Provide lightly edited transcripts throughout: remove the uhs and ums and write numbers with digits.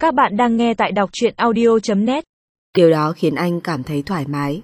Các bạn đang nghe tại đọc truyện audio.net. Điều đó khiến anh cảm thấy thoải mái.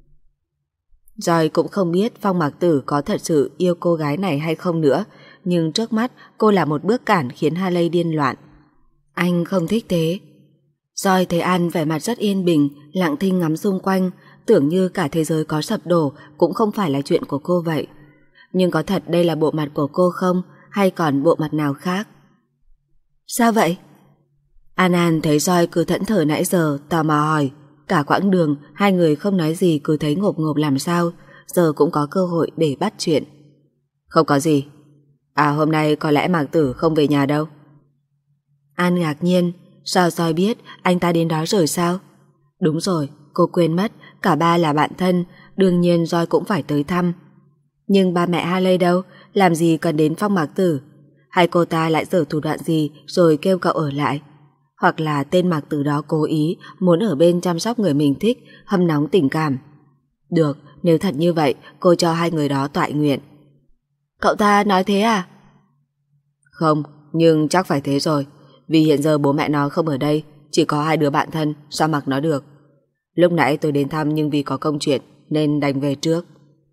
Joy cũng không biết Phong Mạc Tử có thật sự yêu cô gái này hay không nữa, nhưng trước mắt cô là một bước cản khiến Haley điên loạn. Anh không thích thế. Joy thấy An vẻ mặt rất yên bình, lặng thinh ngắm xung quanh, tưởng như cả thế giới có sập đổ cũng không phải là chuyện của cô vậy. Nhưng có thật đây là bộ mặt của cô không, hay còn bộ mặt nào khác? Sao vậy? An thấy Joy cứ thẫn thờ nãy giờ, tò mò hỏi. Cả quãng đường hai người không nói gì, cứ thấy ngộp ngộp làm sao. Giờ cũng có cơ hội để bắt chuyện. Không có gì. Hôm nay có lẽ Mạc Tử không về nhà đâu. An ngạc nhiên. Sao Joy biết anh ta đến đó rồi sao? Đúng rồi, cô quên mất, cả ba là bạn thân, đương nhiên Joy cũng phải tới thăm. Nhưng ba mẹ Haley đâu, làm gì cần đến Phong Mạc Tử? Hay cô ta lại giở thủ đoạn gì rồi kêu cậu ở lại? Hoặc là tên Mạc Tử đó cố ý muốn ở bên chăm sóc người mình thích, hâm nóng tình cảm. Được, nếu thật như vậy, cô cho hai người đó toại nguyện. Cậu ta nói thế à? Không, nhưng chắc phải thế rồi. Vì hiện giờ bố mẹ nó không ở đây, chỉ có hai đứa bạn thân, sao mặc nó được. Lúc nãy tôi đến thăm nhưng vì có công chuyện nên đành về trước.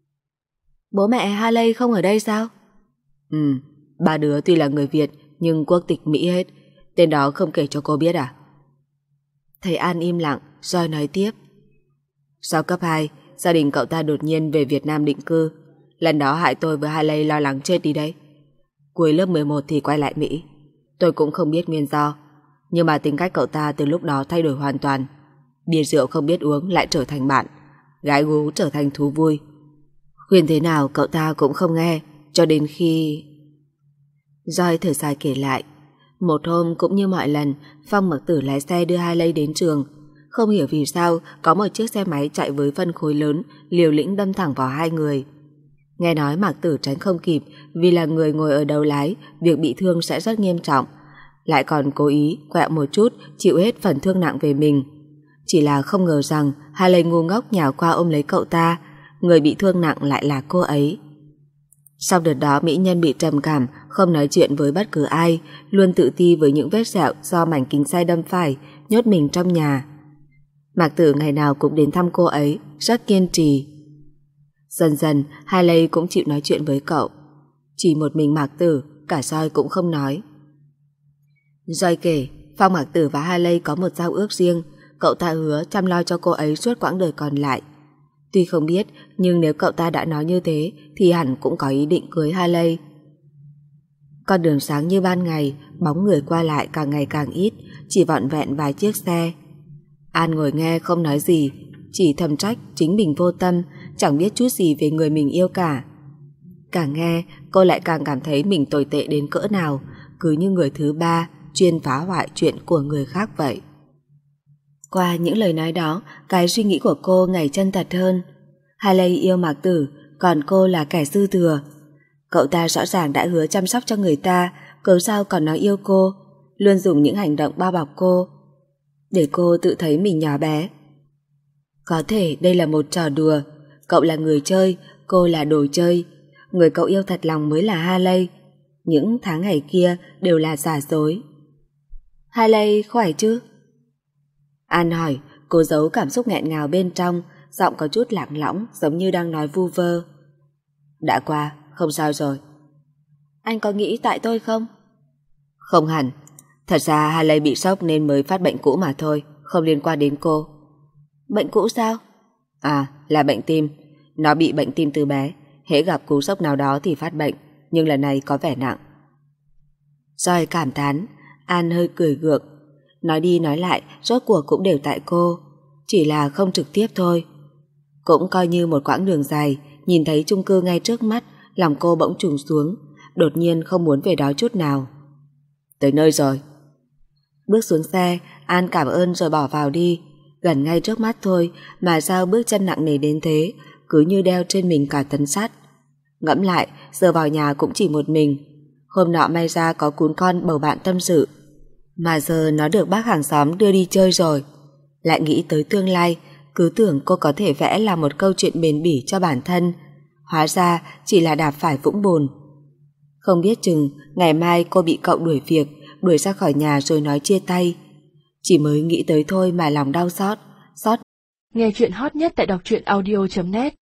Bố mẹ Haley không ở đây sao? Ba đứa tuy là người Việt nhưng quốc tịch Mỹ hết. Tên đó không kể cho cô biết à? Thấy An im lặng, Joy nói tiếp. Sau cấp 2, gia đình cậu ta đột nhiên về Việt Nam định cư. Lần đó hại tôi với Haley lo lắng chết đi đấy. Cuối lớp 11 thì quay lại Mỹ. Tôi cũng không biết nguyên do, nhưng mà tính cách cậu ta từ lúc đó thay đổi hoàn toàn. Bia rượu không biết uống lại trở thành bạn, gái gú trở thành thú vui. Khuyên thế nào cậu ta cũng không nghe, cho đến khi... Joy thở dài kể lại. Một hôm cũng như mọi lần, Phong Mạc Tử lái xe đưa Haley đến trường. Không hiểu vì sao có một chiếc xe máy chạy với phân khối lớn liều lĩnh đâm thẳng vào hai người. Nghe nói Mạc Tử tránh không kịp, vì là người ngồi ở đầu lái, việc bị thương sẽ rất nghiêm trọng. Lại còn cố ý quẹo một chút, chịu hết phần thương nặng về mình. Chỉ là không ngờ rằng Haley ngu ngốc nhào qua ôm lấy cậu ta, người bị thương nặng lại là cô ấy. Sau đợt đó mỹ nhân bị trầm cảm, không nói chuyện với bất cứ ai, luôn tự ti với những vết sẹo do mảnh kính xe đâm phải, nhốt mình trong nhà. Mạc Tử ngày nào cũng đến thăm cô ấy, rất kiên trì. Dần dần Haley cũng chịu nói chuyện với cậu. Chỉ một mình Mạc Tử, cả Joy cũng không nói. Joy kể Phong Mạc Tử và Haley có một giao ước riêng. Cậu ta hứa chăm lo cho cô ấy suốt quãng đời còn lại. Tuy không biết, nhưng nếu cậu ta đã nói như thế thì hẳn cũng có ý định cưới Haley. Con đường sáng như ban ngày, bóng người qua lại càng ngày càng ít, chỉ vỏn vẹn vài chiếc xe. An ngồi nghe không nói gì, chỉ thầm trách chính mình vô tâm, chẳng biết chút gì về người mình yêu cả. Càng nghe, cô lại càng cảm thấy mình tồi tệ đến cỡ nào, cứ như người thứ ba chuyên phá hoại chuyện của người khác vậy. Qua những lời nói đó, cái suy nghĩ của cô ngày chân thật hơn. Haley yêu Mạc Tử, còn cô là kẻ dư thừa. Cậu ta rõ ràng đã hứa chăm sóc cho người ta, cớ sao còn nói yêu cô, luôn dùng những hành động bao bọc cô, để cô tự thấy mình nhỏ bé. Có thể đây là một trò đùa, cậu là người chơi, cô là đồ chơi, người cậu yêu thật lòng mới là Haley. Những tháng ngày kia đều là giả dối. Haley khỏe chứ? An hỏi, cô giấu cảm xúc nghẹn ngào bên trong, giọng có chút lạc lõng, giống như đang nói vu vơ. Đã qua, không sao rồi. Anh có nghĩ tại tôi không? Không hẳn. Thật ra Haley bị sốc nên mới phát bệnh cũ mà thôi, không liên quan đến cô. Bệnh cũ sao? Là bệnh tim. Nó bị bệnh tim từ bé, hễ gặp cú sốc nào đó thì phát bệnh, nhưng lần này có vẻ nặng. Joy cảm thán. An hơi cười gượng. Nói đi nói lại, rốt cuộc cũng đều tại cô, chỉ là không trực tiếp thôi. Cũng coi như một quãng đường dài, nhìn thấy chung cư ngay trước mắt, lòng cô bỗng trùng xuống, đột nhiên không muốn về đó chút nào. Tới nơi rồi. Bước xuống xe, An cảm ơn rồi bỏ vào đi. Gần ngay trước mắt thôi mà sao bước chân nặng nề đến thế, cứ như đeo trên mình cả tấn sắt. Ngẫm lại, giờ vào nhà cũng chỉ một mình. Hôm nọ may ra có cún con bầu bạn tâm sự, mà giờ nó được bác hàng xóm đưa đi chơi rồi. Lại nghĩ tới tương lai, cứ tưởng cô có thể vẽ là một câu chuyện bền bỉ cho bản thân, hóa ra chỉ là đạp phải vũng bùn. Không biết chừng ngày mai cô bị cậu đuổi việc, đuổi ra khỏi nhà rồi nói chia tay. Chỉ mới nghĩ tới thôi mà lòng đau xót. Nghe chuyện hot nhất tại đọc truyện audio.net